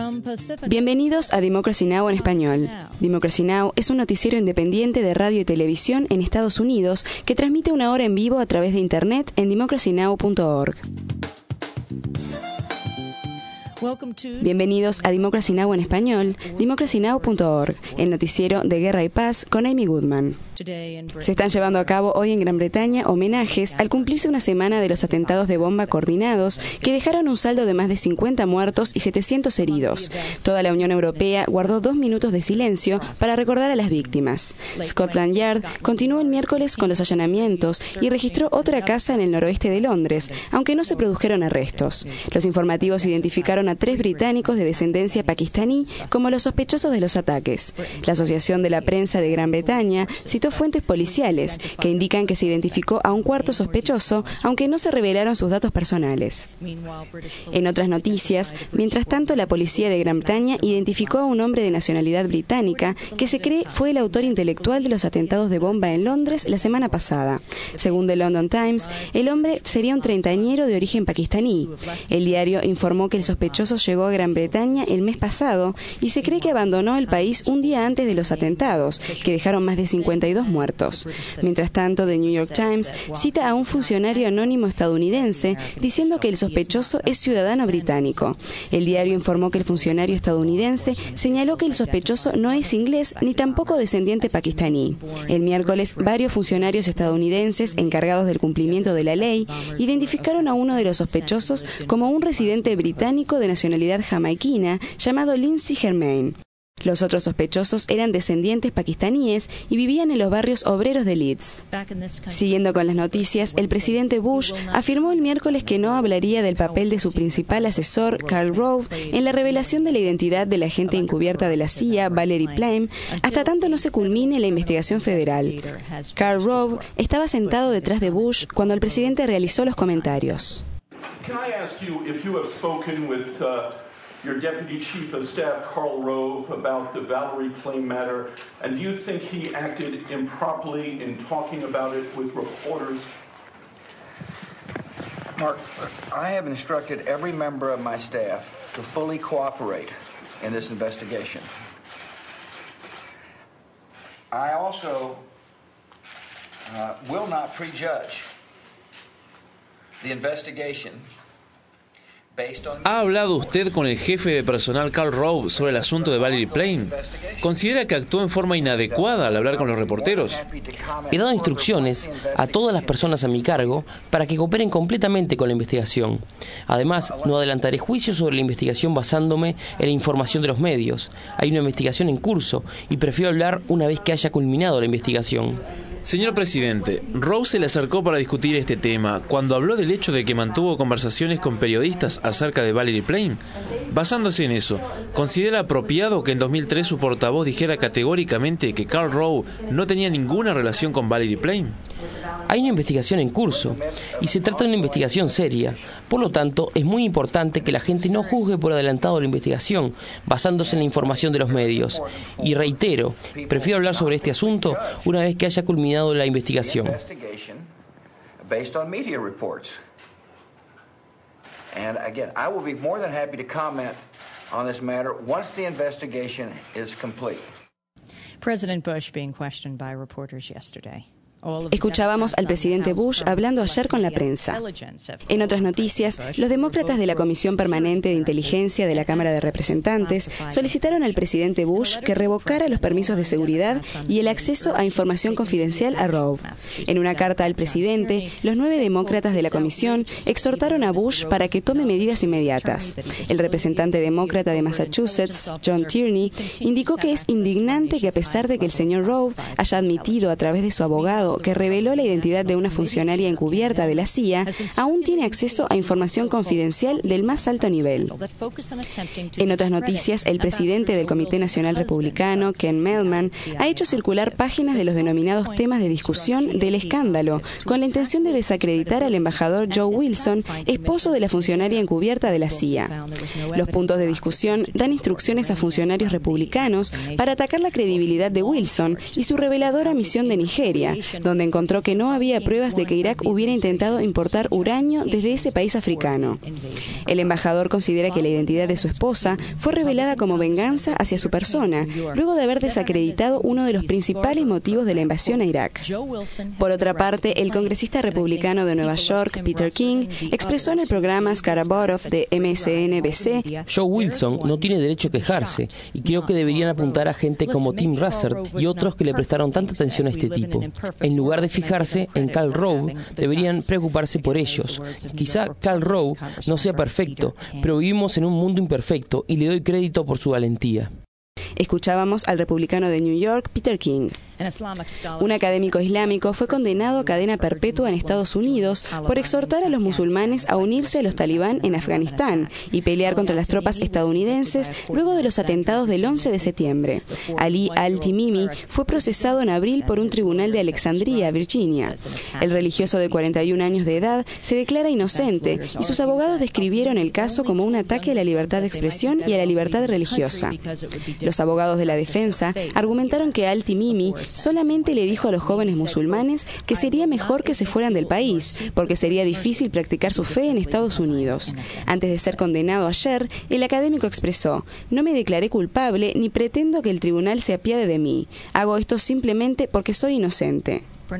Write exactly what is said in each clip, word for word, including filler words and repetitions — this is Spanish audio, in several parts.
Bienvenidos a Democracy Now! En español. Democracy Now! Es un noticiero independiente de radio y televisión en Estados Unidos que transmite una hora en vivo a través de Internet en democracy now punto org. Bienvenidos a Democracy Now! En español, democracy now punto org, el noticiero de Guerra y Paz con Amy Goodman. Se están llevando a cabo hoy en Gran Bretaña homenajes al cumplirse una semana de los atentados de bomba coordinados que dejaron un saldo de más de cincuenta muertos y setecientos heridos. Toda la Unión Europea guardó dos minutos de silencio para recordar a las víctimas. Scotland Yard continuó el miércoles con los allanamientos y registró otra casa en el noroeste de Londres, aunque no se produjeron arrestos. Los informativos identificaron a tres británicos de descendencia pakistaní como los sospechosos de los ataques. La Asociación de la Prensa de Gran Bretaña citó fuentes policiales que indican que se identificó a un cuarto sospechoso, aunque no se revelaron sus datos personales. En otras noticias, mientras tanto, la policía de Gran Bretaña identificó a un hombre de nacionalidad británica que se cree fue el autor intelectual de los atentados de bomba en Londres la semana pasada. Según The London Times, el hombre sería un treintañero de origen pakistaní. El diario informó que el sospechoso llegó a Gran Bretaña el mes pasado y se cree que abandonó el país un día antes de los atentados, que dejaron más de cincuenta y dos muertos. Mientras tanto, The New York Times cita a un funcionario anónimo estadounidense diciendo que el sospechoso es ciudadano británico. El diario informó que el funcionario estadounidense señaló que el sospechoso no es inglés ni tampoco descendiente pakistaní. El miércoles, varios funcionarios estadounidenses encargados del cumplimiento de la ley identificaron a uno de los sospechosos como un residente británico de nacionalidad jamaiquina llamado Lindsay Germain. Los otros sospechosos eran descendientes pakistaníes y vivían en los barrios obreros de Leeds. Siguiendo con las noticias, el presidente Bush afirmó el miércoles que no hablaría del papel de su principal asesor, Karl Rove, en la revelación de la identidad de la agente encubierta de la C I A, Valerie Plame, hasta tanto no se culmine la investigación federal. Karl Rove estaba sentado detrás de Bush cuando el presidente realizó los comentarios. Your Deputy Chief of Staff, Karl Rove, about the Valerie Plame matter, and do you think he acted improperly in talking about it with reporters? Mark, I have instructed every member of my staff to fully cooperate in this investigation. I also uh, will not prejudge the investigation. ¿Ha hablado usted con el jefe de personal Karl Rove sobre el asunto de Valerie Plame? ¿Considera que actuó en forma inadecuada al hablar con los reporteros? He dado instrucciones a todas las personas a mi cargo para que cooperen completamente con la investigación. Además, no adelantaré juicios sobre la investigación basándome en la información de los medios. Hay una investigación en curso y prefiero hablar una vez que haya culminado la investigación. Señor presidente, Rove se le acercó para discutir este tema cuando habló del hecho de que mantuvo conversaciones con periodistas acerca de Valerie Plame. Basándose en eso, ¿considera apropiado que en dos mil tres su portavoz dijera categóricamente que Karl Rove no tenía ninguna relación con Valerie Plame? Hay una investigación en curso y se trata de una investigación seria. Por lo tanto, es muy importante que la gente no juzgue por adelantado la investigación basándose en la información de los medios. Y reitero, prefiero hablar sobre este asunto una vez que haya culminado la investigación. And again, I will be more than happy to comment on this matter once the investigation is complete. President Bush being questioned by reporters yesterday. Escuchábamos al presidente Bush hablando ayer con la prensa. En otras noticias, los demócratas de la Comisión Permanente de Inteligencia de la Cámara de Representantes solicitaron al presidente Bush que revocara los permisos de seguridad y el acceso a información confidencial a Rove. En una carta al presidente, los nueve demócratas de la comisión exhortaron a Bush para que tome medidas inmediatas. El representante demócrata de Massachusetts, John Tierney, indicó que es indignante que a pesar de que el señor Rove haya admitido a través de su abogado que reveló la identidad de una funcionaria encubierta de la C I A, aún tiene acceso a información confidencial del más alto nivel. En otras noticias, el presidente del Comité Nacional Republicano, Ken Mehlman, ha hecho circular páginas de los denominados temas de discusión del escándalo, con la intención de desacreditar al embajador Joe Wilson, esposo de la funcionaria encubierta de la C I A. Los puntos de discusión dan instrucciones a funcionarios republicanos para atacar la credibilidad de Wilson y su reveladora misión de Nigeria, donde encontró que no había pruebas de que Irak hubiera intentado importar uranio desde ese país africano. El embajador considera que la identidad de su esposa fue revelada como venganza hacia su persona, luego de haber desacreditado uno de los principales motivos de la invasión a Irak. Por otra parte, el congresista republicano de Nueva York, Peter King, expresó en el programa Skaraborov de M S N B C: Joe Wilson no tiene derecho a quejarse y creo que deberían apuntar a gente como Tim Russert y otros que le prestaron tanta atención a este tipo. En lugar de fijarse en Karl Rove, deberían preocuparse por ellos. Quizá Karl Rove no sea perfecto, pero vivimos en un mundo imperfecto y le doy crédito por su valentía. Escuchábamos al republicano de New York, Peter King. Un académico islámico fue condenado a cadena perpetua en Estados Unidos por exhortar a los musulmanes a unirse a los talibán en Afganistán y pelear contra las tropas estadounidenses luego de los atentados del once de septiembre. Ali al-Timimi fue procesado en abril por un tribunal de Alexandria, Virginia. El religioso de cuarenta y un años de edad se declara inocente y sus abogados describieron el caso como un ataque a la libertad de expresión y a la libertad religiosa. Los abogados de la defensa argumentaron que al-Timimi solamente le dijo a los jóvenes musulmanes que sería mejor que se fueran del país, porque sería difícil practicar su fe en Estados Unidos. Antes de ser condenado ayer, el académico expresó: "No me declaré culpable ni pretendo que el tribunal se apiade de mí. Hago esto simplemente porque soy inocente".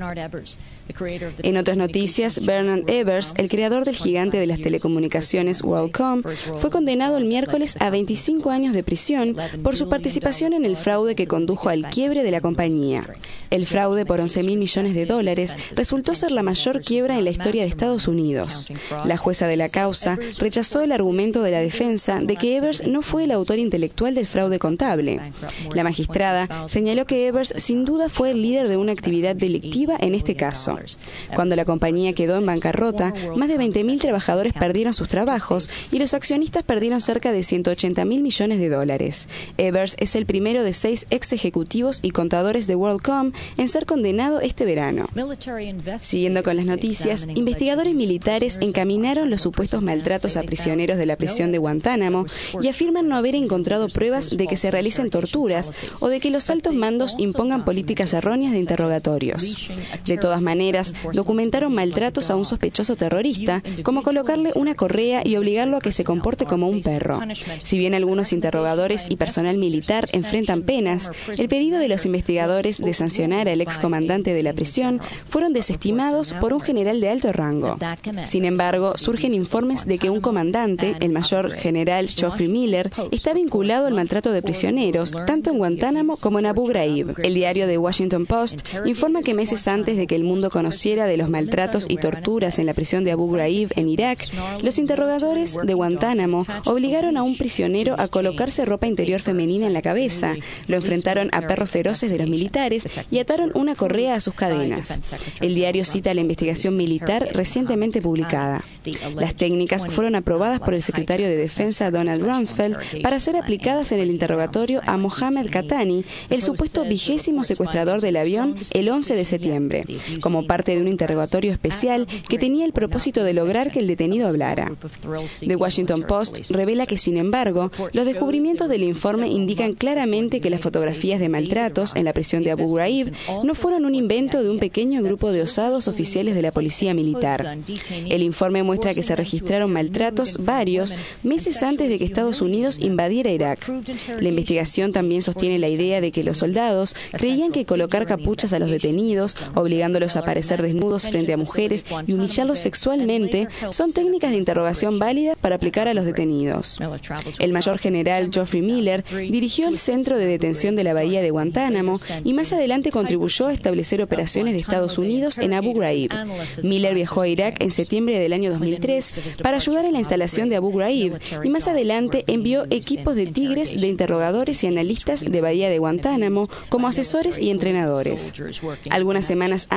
En otras noticias, Bernard Evers, el creador del gigante de las telecomunicaciones WorldCom, fue condenado el miércoles a veinticinco años de prisión por su participación en el fraude que condujo al quiebre de la compañía. El fraude por once mil millones de dólares resultó ser la mayor quiebra en la historia de Estados Unidos. La jueza de la causa rechazó el argumento de la defensa de que Evers no fue el autor intelectual del fraude contable. La magistrada señaló que Evers sin duda fue el líder de una actividad delictiva en este caso. Cuando la compañía quedó en bancarrota, más de veinte mil trabajadores perdieron sus trabajos y los accionistas perdieron cerca de ciento ochenta mil millones de dólares. Evers es el primero de seis ex ejecutivos y contadores de WorldCom en ser condenado este verano. Siguiendo con las noticias, investigadores militares encaminaron los supuestos maltratos a prisioneros de la prisión de Guantánamo y afirman no haber encontrado pruebas de que se realicen torturas o de que los altos mandos impongan políticas erróneas de interrogatorios. De todas maneras, documentaron maltratos a un sospechoso terrorista, como colocarle una correa y obligarlo a que se comporte como un perro. Si bien algunos interrogadores y personal militar enfrentan penas, el pedido de los investigadores de sancionar al excomandante de la prisión fueron desestimados por un general de alto rango. Sin embargo, surgen informes de que un comandante, el mayor general Geoffrey Miller, está vinculado al maltrato de prisioneros, tanto en Guantánamo como en Abu Ghraib. El diario The Washington Post informa que meses antes de que el mundo conociera de los maltratos y torturas en la prisión de Abu Ghraib en Irak, los interrogadores de Guantánamo obligaron a un prisionero a colocarse ropa interior femenina en la cabeza, lo enfrentaron a perros feroces de los militares y ataron una correa a sus cadenas. El diario cita la investigación militar recientemente publicada. Las técnicas fueron aprobadas por el secretario de Defensa Donald Rumsfeld para ser aplicadas en el interrogatorio a Mohamed Khatani, el supuesto vigésimo secuestrador del avión, el once de septiembre, como parte de un interrogatorio especial que tenía el propósito de lograr que el detenido hablara. The Washington Post revela que, sin embargo, los descubrimientos del informe indican claramente que las fotografías de maltratos en la prisión de Abu Ghraib no fueron un invento de un pequeño grupo de osados oficiales de la policía militar. El informe muestra que se registraron maltratos varios meses antes de que Estados Unidos invadiera Irak. La investigación también sostiene la idea de que los soldados creían que colocar capuchas a los detenidos, obligándolos a aparecer desnudos frente a mujeres y humillarlos sexualmente, son técnicas de interrogación válidas para aplicar a los detenidos. El mayor general Geoffrey Miller dirigió el centro de detención de la bahía de Guantánamo y más adelante contribuyó a establecer operaciones de Estados Unidos en Abu Ghraib. Miller viajó a Irak en septiembre del año dos mil tres para ayudar en la instalación de Abu Ghraib y más adelante envió equipos de tigres de interrogadores y analistas de bahía de Guantánamo como asesores y entrenadores. Algunas semanas antes de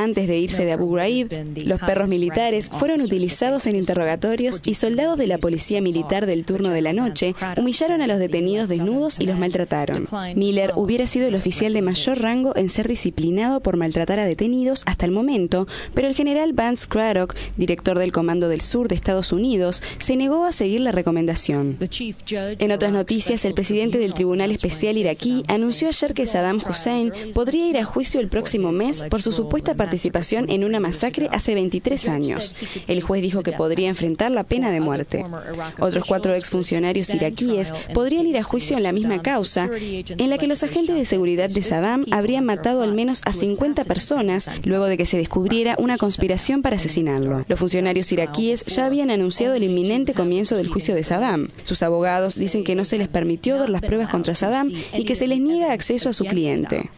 irse de Abu Ghraib. Los perros militares fueron utilizados en interrogatorios y soldados de la policía militar del turno de la noche humillaron a los detenidos desnudos y los maltrataron. Miller hubiera sido el oficial de mayor rango en ser disciplinado por maltratar a detenidos hasta el momento, pero el general Vance Craddock, director del Comando del Sur de Estados Unidos, se negó a seguir la recomendación. En otras noticias, el presidente del Tribunal Especial iraquí anunció ayer que Saddam Hussein podría ir a juicio el próximo mes por su supuesta participación en una masacre hace veintitrés años. El juez dijo que podría enfrentar la pena de muerte. Otros cuatro exfuncionarios iraquíes podrían ir a juicio en la misma causa, en la que los agentes de seguridad de Saddam habrían matado al menos a cincuenta personas luego de que se descubriera una conspiración para asesinarlo. Los funcionarios iraquíes ya habían anunciado el inminente comienzo del juicio de Saddam. Sus abogados dicen que no se les permitió ver las pruebas contra Saddam y que se les niega acceso a su cliente.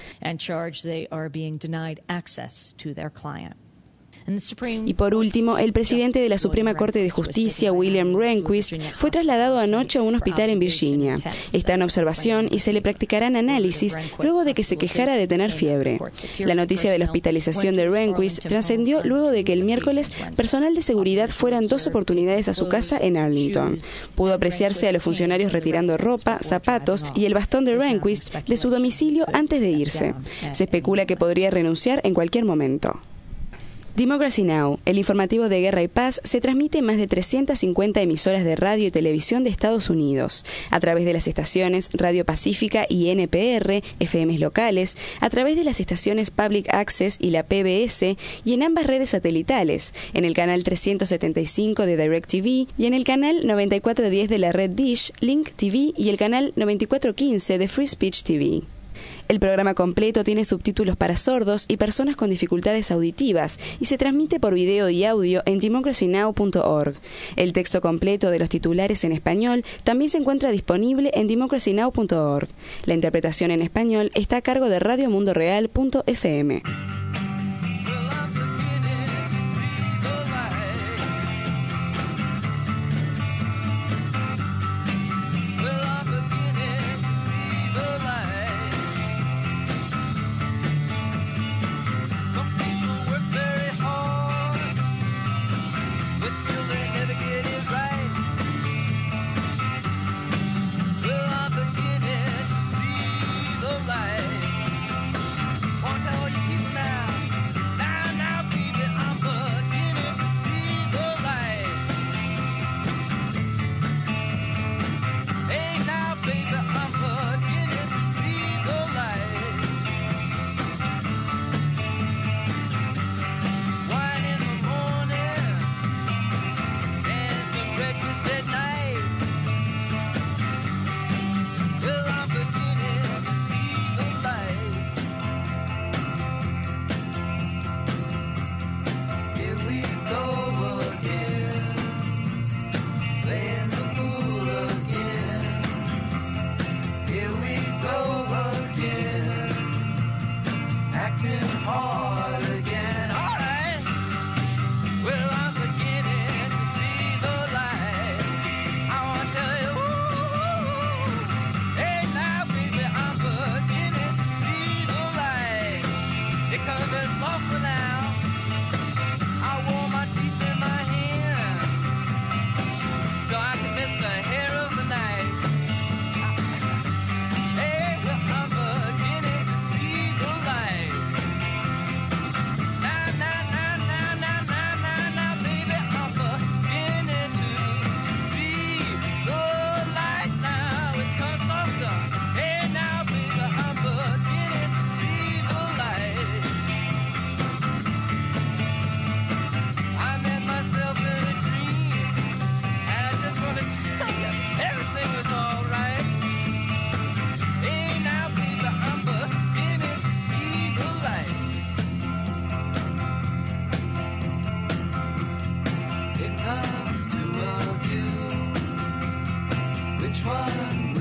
Y por último, el presidente de la Suprema Corte de Justicia, William Rehnquist, fue trasladado anoche a un hospital en Virginia. Está en observación y se le practicarán análisis luego de que se quejara de tener fiebre. La noticia de la hospitalización de Rehnquist trascendió luego de que el miércoles personal de seguridad fuera en dos oportunidades a su casa en Arlington. Pudo apreciarse a los funcionarios retirando ropa, zapatos y el bastón de Rehnquist de su domicilio antes de irse. Se especula que podría renunciar en cualquier momento. Democracy Now!, el informativo de Guerra y Paz, se transmite en más de trescientas cincuenta emisoras de radio y televisión de Estados Unidos, a través de las estaciones Radio Pacífica y N P R, F Ms locales, a través de las estaciones Public Access y la P B S, y en ambas redes satelitales, en el canal trescientos setenta y cinco de DirecTV y en el canal noventa y cuatro diez de la red Dish, Link T V y el canal noventa y cuatro quince de Free Speech T V. El programa completo tiene subtítulos para sordos y personas con dificultades auditivas y se transmite por video y audio en democracy now punto org. El texto completo de los titulares en español también se encuentra disponible en democracy now punto org. La interpretación en español está a cargo de radio mundo real punto f m. Which one?